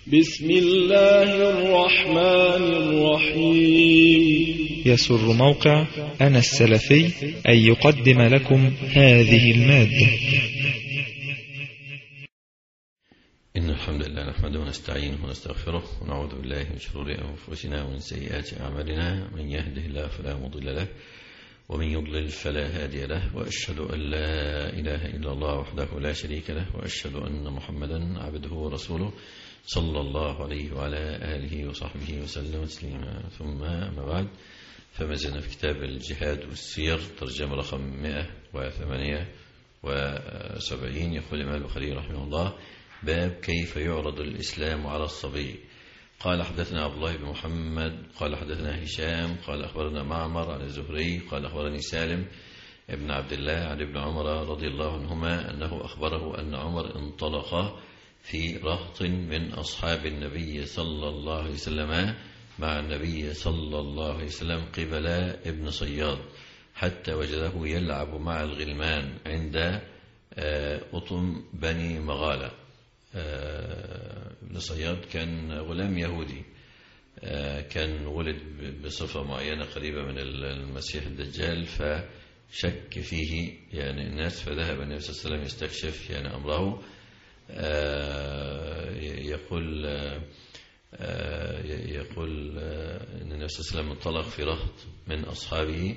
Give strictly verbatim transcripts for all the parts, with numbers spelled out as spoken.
بسم الله الرحمن الرحيم. يسر موقع أنا السلفي أن يقدم لكم هذه المادة. إن الحمد لله نحمده ونستعينه ونستغفره ونعوذ بالله من شرور أنفسنا ومن سيئات أعمالنا، من يهده الله فلا مضل له ومن يضلل فلا هادي له، وأشهد أن لا إله إلا الله وحده لا شريك له، وأشهد أن محمدا عبده ورسوله صلى الله عليه وعلى آله وصحبه وسلم تسليما. ثم أما بعد، فما زلنا في كتاب الجهاد والسير، ترجمة رقم مئة وثمانية وسبعين. يقول الإمام البخاري رحمه الله: باب كيف يعرض الإسلام على الصبي. قال حدثنا عبد الله بن محمد قال حدثنا هشام قال أخبرنا معمر عن الزهري قال أخبرني سالم ابن عبد الله عن ابن عمر رضي الله عنهما أنه أخبره أن عمر انطلق في رهط من أصحاب النبي صلى الله عليه وسلم مع النبي صلى الله عليه وسلم قبل ابن صياد، حتى وجده يلعب مع الغلمان عند أطم بني مغالة. ابن صياد كان غلام يهودي، كان ولد بصفة معينة قريبة من المسيح الدجال، فشك فيه يعني الناس، فذهب النبي صلى الله عليه وسلم يستكشف يعني أمره. يقول يقول أن النبي صلى الله عليه وسلم انطلق في رهط من أصحابه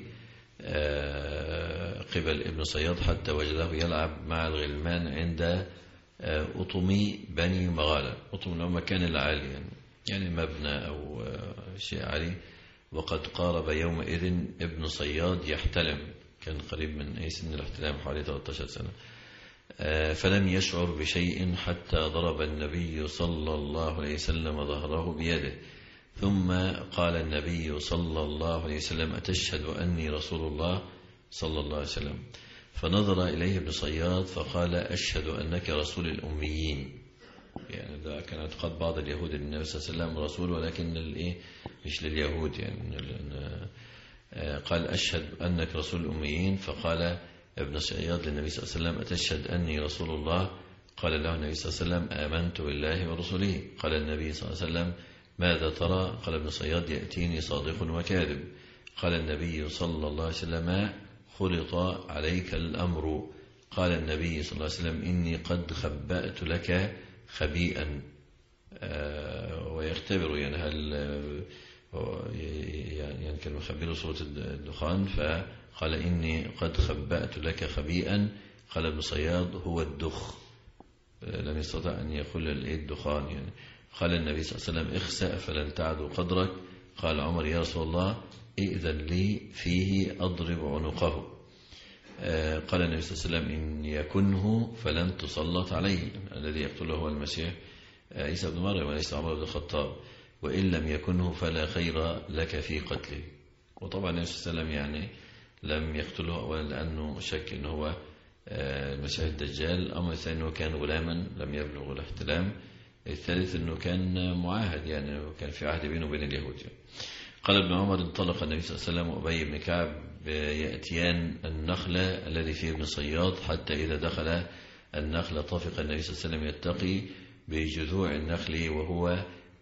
قبل ابن صياد حتى وجده يلعب مع الغلمان عند أطمي بني مغالة. أطم اللي هو مكان العالي، يعني, يعني مبنى أو شيء عالي. وقد قارب يومئذ ابن صياد يحتلم، كان قريب من أي سن الاحتلام، حوالي ثلاثة عشر سنة. فلم يشعر بشيء حتى ضرب النبي صلى الله عليه وسلم ظهره بيده، ثم قال النبي صلى الله عليه وسلم: أتشهد أني رسول الله صلى الله عليه وسلم؟ فنظر إليه ابن صياد فقال: أشهد أنك رسول الأميين. يعني ده كان اعتقاد بعض اليهود أن النبي صلى الله عليه وسلم رسول، ولكن للإيه مش لليهود. يعني قال: أشهد أنك رسول الأميين. فقال ابن صياد للنبي صلى الله عليه وسلم: أتشهد أني رسول الله؟ قال له النبي صلى الله عليه وسلم: آمنت بالله ورسوله. قال النبي صلى الله عليه وسلم: ماذا ترى؟ قال ابن صياد: يأتيني صادق وكاذب. قال النبي صلى الله عليه وسلم: خلط عليك الأمر. قال النبي صلى الله عليه وسلم: إني قد خبأت لك خبيئا. آه ويختبر يعني هل يعني كان مخبره صوت الدخان، فقال: إني قد خبأت لك خبيئا. قال ابن صياد: هو الدخ. لم يستطع أن يقول الدخان يعني. قال النبي صلى الله عليه وسلم: اخسأ فلن تعدوا قدرك. قال عمر: يا رسول الله، إذن لي فيه أضرب عنقه. قال النبي صلى الله عليه وسلم: إن يكنه فلن تسلط عليه. الذي يقتله هو المسيح عيسى بن مريم وليس عمر بن الخطاب، وإن لم يكنه فلا خير لك في قتله. وطبعا النبي صلى الله عليه وسلم يعني لم يقتله أولا لأنه شك أنه هو المسيح الدجال. الأمر الثاني أنه كان غلاما لم يبلغ الاحتلام. الثالث أنه كان معاهد، يعني كان في عهد بينه وبين اليهود. قال ابن عمر: انطلق النبي صلى الله عليه وسلم وأبي بن كعب يأتيان النخلة الذي فيه ابن صياد، حتى إذا دخل النخلة طفق النبي صلى الله عليه وسلم يتقي بجذوع النخل وهو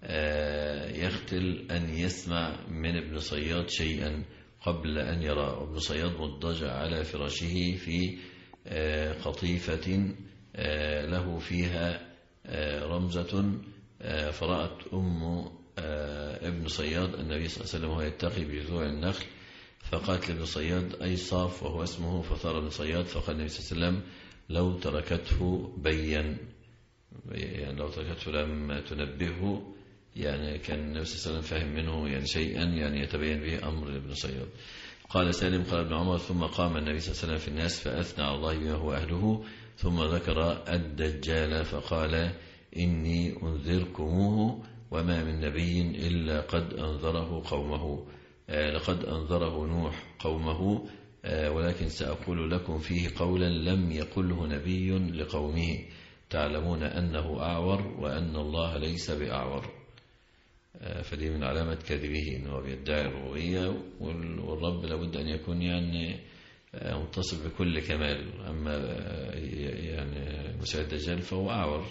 يختل أن يسمع من ابن صياد شيئا قبل أن يرى. ابن صياد مضطجع على فراشه في قطيفة له فيها رمزة، فرأت أم ابن صياد النبي صلى الله عليه وسلم وهو يتقي بجذوع النخل، فقالت لابن صياد: أي صاف؟ وهو اسمه. فثار ابن صياد، فقال النبي صلى الله عليه وسلم: لو تركته بين، يعني لو تركته لم تنبهه، يعني كان النبي صلى الله عليه وسلم فهم منه يعني شيئا يعني يتبين به أمر ابن صياد. قال سالم: قال ابن عمر: ثم قام النبي صلى الله عليه وسلم في الناس فأثنى على الله بما هو أهله، ثم ذكر الدجال فقال: إني أنذركموه، وما من نبي إلا قد أنذره قومه. آه لقد أنذره نوح قومه، آه ولكن سأقول لكم فيه قولا لم يقله نبي لقومه، تعلمون أنه أعور وأن الله ليس بأعور. آه فدي من علامة كذبه، أنه بيدعي الربوبية، والرب لابد أن يكون يعني متصف بكل كمال. أما يعني مسيح الدجال فهو أعور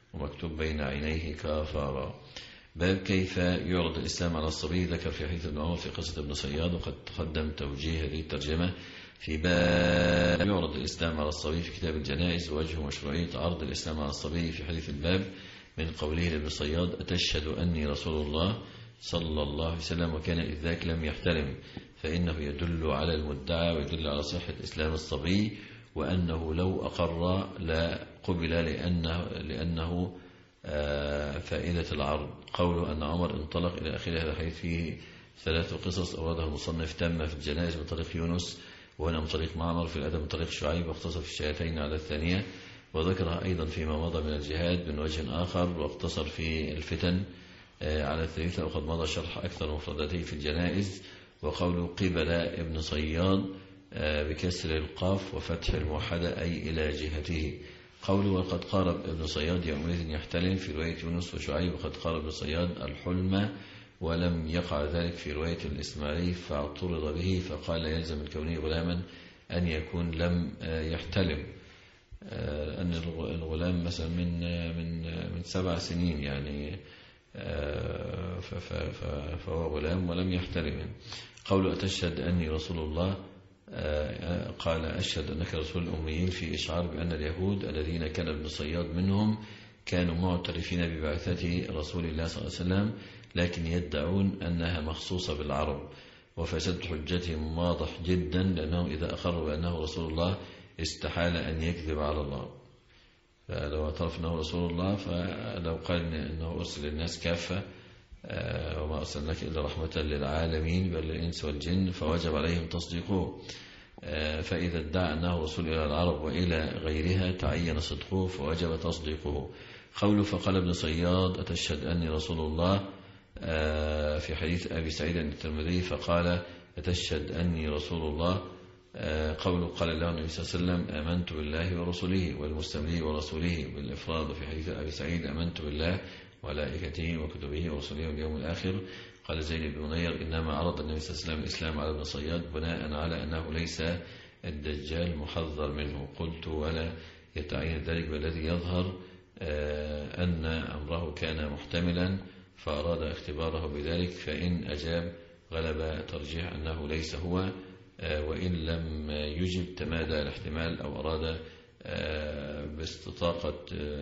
ومكتوب بين عينيه كافارا. باب كيف يعرض الإسلام على الصبي. ذكر في حديث ابن عمر في قصة ابن صياد، وقد تقدم توجيه هذه الترجمة في باب يعرض الإسلام على الصبي في كتاب الجنائز، ووجه مشروعية عرض الإسلام على الصبي في حديث الباب من قوله لابن صياد: أتشهد أني رسول الله صلى الله عليه وسلم، وكان إذ ذاك لم يحتلم، فإنه يدل على المدعى ويدل على صحة إسلام الصبي، وأنه لو أقر لا قبل لأنه, لأنه فائدة العرض. قوله أن عمر انطلق إلى آخره هذا الحديث فيه ثلاث قصص أوردها المصنف: تم في الجنائز من طريق يونس، وهنا من طريق معمر، في الأدب من طريق شعيب، واختصر في الشهادتين على الثانية، وذكرها أيضا فيما مضى من الجهاد من وجه آخر، واقتصر في الفتن على الثالثة، وقد مضى شرح أكثر مفرداته في الجنائز. وقوله قبل ابن صياد بكسر القاف وفتح الموحدة أي إلى جهته. قوله وقد قارب ابن صياد يومئذ يحتلم في رواية يونس وشعيب، وقد قارب ابن صياد الحلم ولم يقع ذلك في رواية الإسماعيلي فاعترض به، فقال يلزم الكوني غلاما أن يكون لم يحتلم، أن الغلام مثلا من من من سبع سنين يعني فهو غلام ولم يحتلم. قوله أتشهد أني رسول الله، قال أشهد أنك رسول الأميين، في إشعار بأن اليهود الذين كان ابن صياد منهم كانوا معترفين ببعثة رسول الله صلى الله عليه وسلم، لكن يدعون أنها مخصوصة بالعرب، وفساد حجتهم واضح جدا، لأنهم إذا أقروا بأنه رسول الله استحال أن يكذب على الله. فلو اعترف أنه رسول الله، فلو قال أنه أرسل الناس كافة وما أرسلناك إلا رحمة للعالمين بل للإنس والجن، فوجب عليهم تصديقه. فإذا ادعى أنه رسول إلى العرب وإلى غيرها تعين صدقه فوجب تصديقه. قوله فقال ابن صياد أتشهد أني رسول الله في حديث أبي سعيد الترمذي، فقال أتشهد أني رسول الله. قوله قال له النبي صلى الله عليه وسلم آمنت بالله ورسله والمستملي ورسوله بالإفراد، في حديث أبي سعيد آمنت بالله وملائكته وكتبه ورسله واليوم الآخر. قال زيد بن منير إنما عرض النبي صلى الله عليه وسلم الإسلام على ابن صياد بناء على أنه ليس الدجال محذر منه. قلت ولا يتعين ذلك، بالذي يظهر أن أمره كان محتملا فأراد اختباره بذلك، فإن أجاب غلب ترجيح أنه ليس هو، وإن لم يجب تمادى الاحتمال أو أراد باستطاقة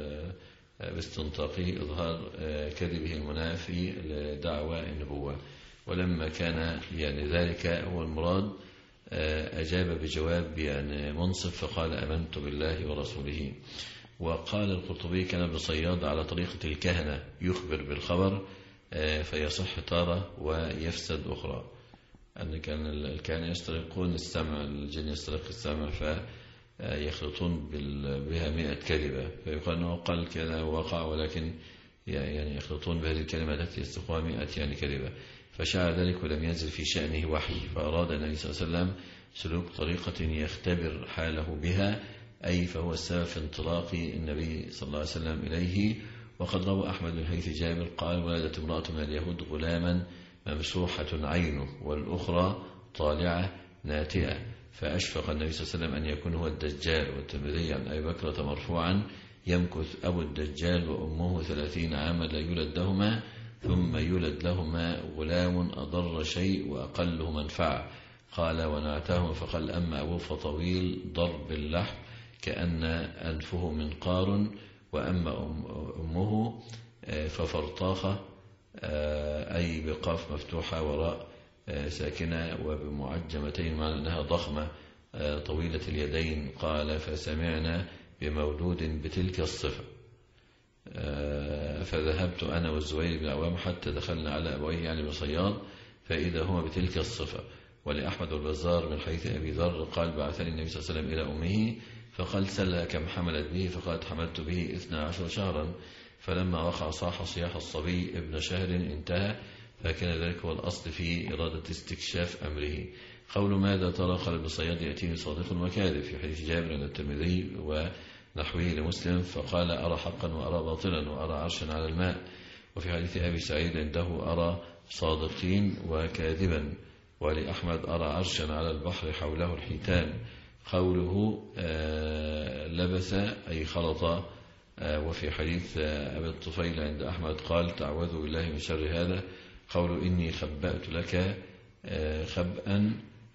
باستنطاقه إظهار كذبه المنافي لدعوى النبوة. ولما كان يعني ذلك هو المراد أجاب بجواب يعني منصف، فقال آمنت بالله ورسوله. وقال القرطبي كان ابن صياد على طريقة الكهنة يخبر بالخبر فيصح تارة ويفسد أخرى، أن كان الكهنة يسترقون السمع، الجن يسترق السمع فيخلطون بها مئة كلمة، فيقال أنه قال كذا وقع، ولكن يعني يخلطون بهذه الكلمة التي يستقوها مئة يعني كلمة، فشاع ذلك ولم ينزل في شأنه وحي، فأراد النبي صلى الله عليه وسلم سلوك طريقة يختبر حاله بها، أي فهو السبب في انطلاق النبي صلى الله عليه وسلم إليه. وقد روى أحمد من حديث جابر قال ولدت امرأة من اليهود غلاما ممسوحة عينه والأخرى طالعة ناتئة، فأشفق النبي صلى الله عليه وسلم أن يكون هو الدجال. والترمذي عن أبي بكرة مرفوعا يمكث أبو الدجال وأمه ثلاثين عاما لا يولد لهما، ثم يولد لهما غلام أضر شيء وأقله منفعة. قال ونعتهم، فقال أما أبوه فطويل ضرب اللحم كأن أنفه منقار، وأما أمه ففرطاخة أي بقاف مفتوحة وراء ساكنة وبمعجمتين، معنى أنها ضخمة طويلة اليدين. قال فسمعنا بمولود بتلك الصفة، فذهبت أنا والزبير بن عوام حتى دخلنا على أبويه يعني بن صياد فإذا هو بتلك الصفة. ولأحمد البزار من حيث أبي ذر قال بعثني النبي صلى الله عليه وسلم إلى أمه فقال سلها كم حملت به، فقالت حملت به اثنا عشر شهرا، فلما وقع صاح صياح الصبي ابن شهر انتهى، فكان ذلك هو الأصل في إرادة استكشاف أمره. قول ماذا ترى قال ابن صياد يأتيني صادق وكاذب، في حديث جابر عند الترمذي ونحوه لمسلم، فقال أرى حقا وأرى باطلا وأرى عرشا على الماء. وفي حديث أبي سعيد عنده أرى صادقين وكاذبا، ولأحمد أرى عرشا على البحر حوله الحيتان. قوله لبث أي خلط وفي حديث أبي الطفيل عند أحمد قال تعوذوا بالله من شر هذا. قول إني خبأت لك خبأ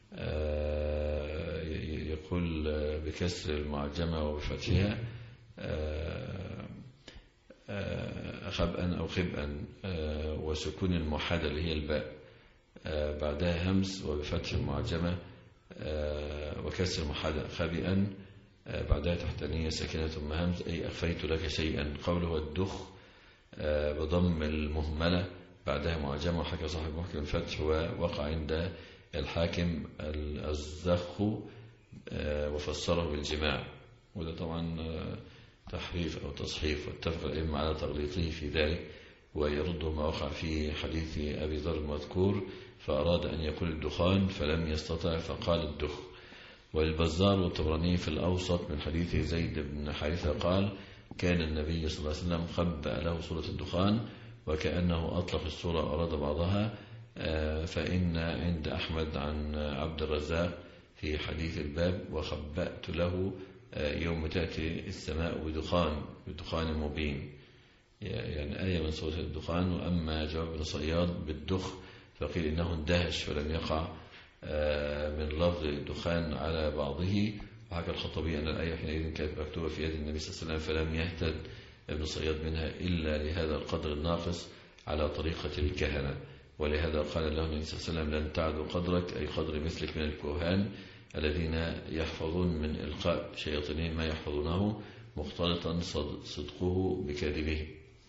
يقول بكسر المعجمة وبفتحها خبأ أو خبأ وسكون الموحدة اللي هي الباء بعدها همس وبفتح المعجمة وكسر الموحدة خبئا بعدها تحتانية ساكنة ثم همس أي أخفيت لك شيئا. قوله الدخ بضم المهملة بعدها معجمة وحكى صاحب محكم الفتح ووقع عند الحاكم الزخ وفسره بالجماع، وده طبعا تحريف أو تصحيف، واتفق الأئمة على تغليطه في ذلك ويرد ما وقع في حديث أبي ذر المذكور فأراد أن يقول الدخان فلم يستطع فقال الدخ. والبزار والطبراني في الأوسط من حديث زيد بن حارثة قال كان النبي صلى الله عليه وسلم خبأ له سورة الدخان وكأنه أطلق السورة وأراد بعضها. فإن عند أحمد عن عبد الرزاق في حديث الباب وخبأت له يوم تأتي السماء بدخان بدخان مبين، يعني آية من سورة الدخان. وأما جواب بن صياد بالدخ فقيل إنه اندهش فلم يقع من لفظ الدخان على بعضه. وحكى الخطبي أن الآية حينئذ كانت مكتوبة في يد النبي صلى الله عليه وسلم فلم يهتد ابن صياد منها إلا لهذا القدر الناقص على طريقة الكهنة، ولهذا قال له النبي صلى الله عليه وسلم لن تعدوا قدرك أي قدر مثلك من الكهان الذين يحفظون من إلقاء شياطينهم ما يحفظونه مختلطا صدقه بكاذبه.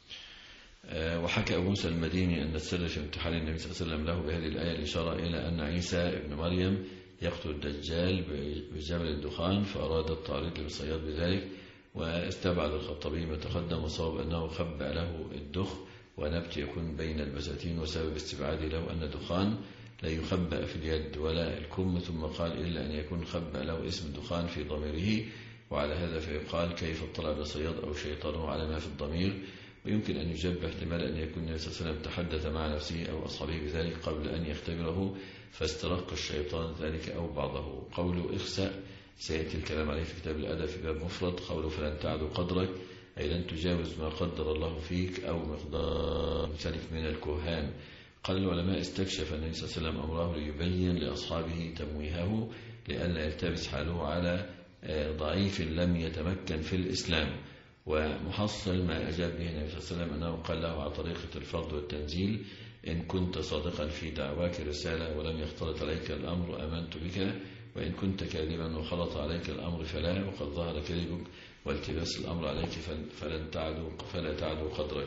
وحكى أبو موسى المديني أن السر في امتحان النبي صلى الله عليه وسلم له بهذه الآية الإشارة إلى أن عيسى ابن مريم يقتل الدجال بجبل الدخان فأراد التعريض للصياد بذلك. واستبعد الخطبي ما تقدم وصاب أنه خبأ له الدخ ونبت يكون بين البساتين، وسبب استبعاده له أن الدخان لا يخبأ في اليد ولا الكم، ثم قال إلا أن يكون خبأ له اسم الدخان في ضميره، وعلى هذا فيقال كيف اطلع بصياد أو شيطانه على ما في الضمير. ويمكن أن يجب احتمال أن يكون النبي صلى الله عليه وسلم تحدث مع نفسه أو أصحابه بذلك قبل أن يختبره فاسترق الشيطان ذلك أو بعضه. قوله اخسأ سيأتي الكلام عليه في كتاب الأدب في باب مفرد. قوله فلن تعدوا قدرك أي لن تجاوز ما قدر الله فيك أو مقدار ذلك من الكهان. قال العلماء استكشف النبي صلى الله عليه وسلم أمره ليبين لأصحابه تمويهه لئلا يلتبس حاله على ضعيف لم يتمكن في الإسلام. ومحصل ما أجاب به النبي صلى الله عليه وسلم أنه قال له على طريقة الفرض والتنزيل إن كنت صادقا في دعواك رسالة ولم يختلط عليك الأمر أمنت بك، وإن كنت كاذبا وخلط عليك الأمر فلا، وقد ظهر كذبك والتباس الأمر عليك فلن تعدوا فلا تعدوا قدرك.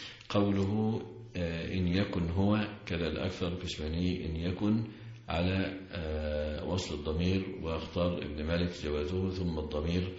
قوله إن يكن هو كذا الأكثر كشماني إن يكن على وصل الضمير، واختار ابن مالك جوازه ثم الضمير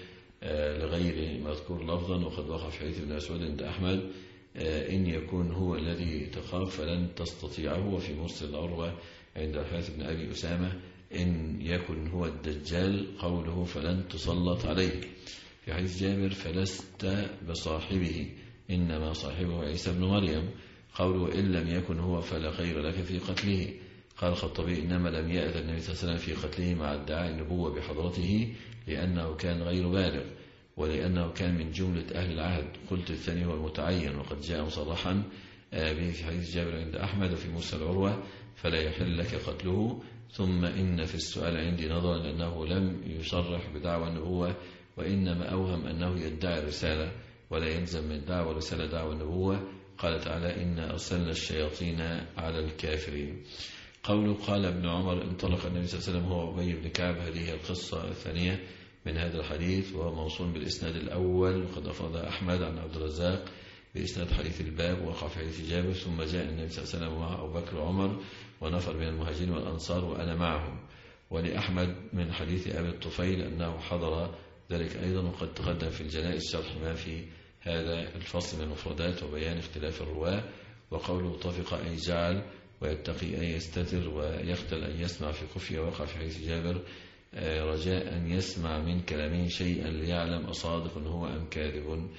لغير مذكور لفظا. وقد وقع في حديث ابن مسعود عند أحمد إن يكون هو الذي تخاف فلن تستطيعه. وفي مرسل العروة عند الحارث بن أبي أسامة إن يكن هو الدجال قوله فلن تسلط عليه. في حديث جابر فلست بصاحبه إنما صاحبه عيسى بن مريم قوله إن لم يكن هو فلا خير لك في قتله. قال الخطبي إنما لم يأذن النبي صلى الله عليه وسلم في قتله مع ادعاء النبوة بحضرته لأنه كان غير بالغ ولأنه كان من جملة أهل العهد. قلت الثاني هو المتعين وقد جاء مصرحا به في حديث جابر عند أحمد وفي موسى العروة فلا يحل لك قتله. ثم إن في السؤال عندي نظرا لأنه لم يصرح بدعوى النبوة وإنما أوهم أنه يدعي الرسالة ولا يلزم من دعوى الرسالة دعوى النبوة. قال تعالى إنا أرسلنا الشياطين على الكافرين. قوله قال ابن عمر انطلق النبي صلى الله عليه وسلم هو أبي بن كعب. هذه القصة الثانية من هذا الحديث وهو موصول بالإسناد الأول، وقد أفرد أحمد عن عبد الرزاق بإسناد حديث الباب وقع في حديث جابر. ثم جاء النبي صلى الله عليه وسلم مع أبو بكر وعمر ونفر من المهاجرين والأنصار وأنا معهم. ولأحمد من حديث أبي الطفيل أنه حضر ذلك أيضا. وقد تقدم في الجنائز شرح ما في هذا الفصل من المفردات وبيان اختلاف الرواة. وقوله طفق أي جعل ويتقي أن يستتر ويختل أن يسمع في خفية وقع في حديث جابر رجاء أن يسمع من كلامه شيئا ليعلم أصادق هو أم كاذب.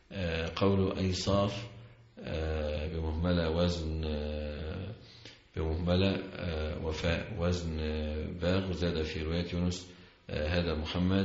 قوله أي صاف بمهملة وزن بمهملة وفاء وزن باغ. زاد في رواية يونس هذا محمد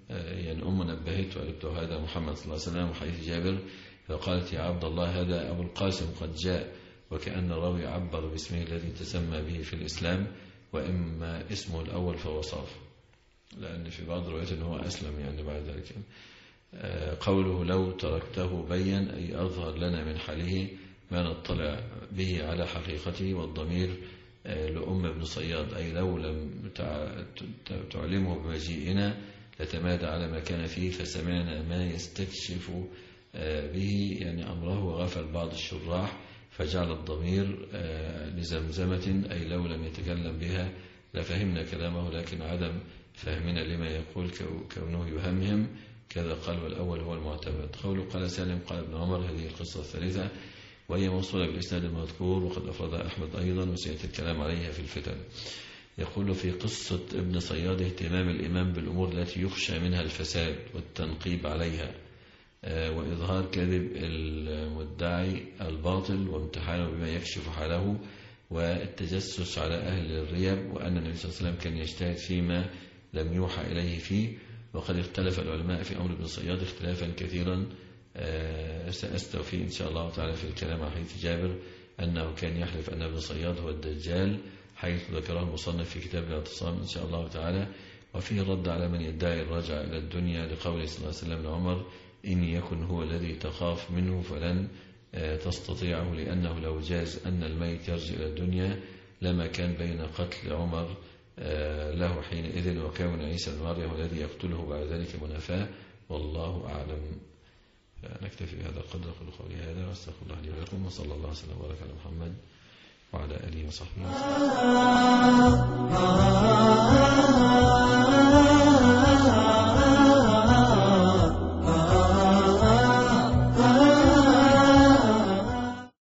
يعني أم نبهت وقالت له هذا محمد صلى الله عليه وسلم وحديث جابر، فقالت يا عبد الله هذا أبو القاسم قد جاء، وكأن الراوي عبر باسمه الذي تسمى به في الإسلام، وإما اسمه الأول فهو صاف، لأن في بعض الروايات أنه هو أسلم يعني بعد ذلك. قوله لو تركته بين أي أظهر لنا من حاله ما نطلع به على حقيقته، والضمير لأم ابن صياد أي لو لم تعلمه بمجيئنا لتمادى على ما كان فيه فسمعنا ما يستكشف به يعني أمره، وغفل بعض الشراح فجعل الضمير لزمزمة أي لو لم يتكلم بها لفهمنا كلامه، لكن عدم فهمنا لما يقول كونه يهمهم كذا قال، والأول هو المعتمد. قوله قال سالم قال ابن عمر هذه القصة الثالثة وهي موصولة بالإسناد المذكور، وقد أفردها أحمد أيضا وسيأتي الكلام عليها في الفتن. يقول في قصة ابن صياد اهتمام الإمام بالأمور التي يخشى منها الفساد والتنقيب عليها، وإظهار كذب المدعي الباطل وامتحانه بما يكشف حاله، والتجسس على أهل الريب، وأن النبي صلى الله عليه وسلم كان يجتهد فيما لم يوحى إليه فيه. وقد اختلف العلماء في أمر ابن صياد اختلافا كثيرا سأستوفي إن شاء الله تعالى في الكلام عن حديث جابر أنه كان يحلف أن ابن صياد هو الدجال، حيث ذكره المصنف في كتاب الاعتصام إن شاء الله تعالى. وفيه رد على من يدعي الرجعة إلى الدنيا لقوله صلى الله عليه وسلم لعمر إن يكن هو الذي تخاف منه فلن تستطيعه، لأنه لو جاز أن الميت يرجع إلى الدنيا لما كان بين قتل عمر له حينئذ وكون عيسى بن مريم الذي يقتله بعد ذلك منافاة، والله أعلم. نكتفي بهذا القدر. أقول قولي هذا واستغفر الله لي ولكم، وصلى الله وسلم وبارك على محمد وعلى آله وصحبه وسلم.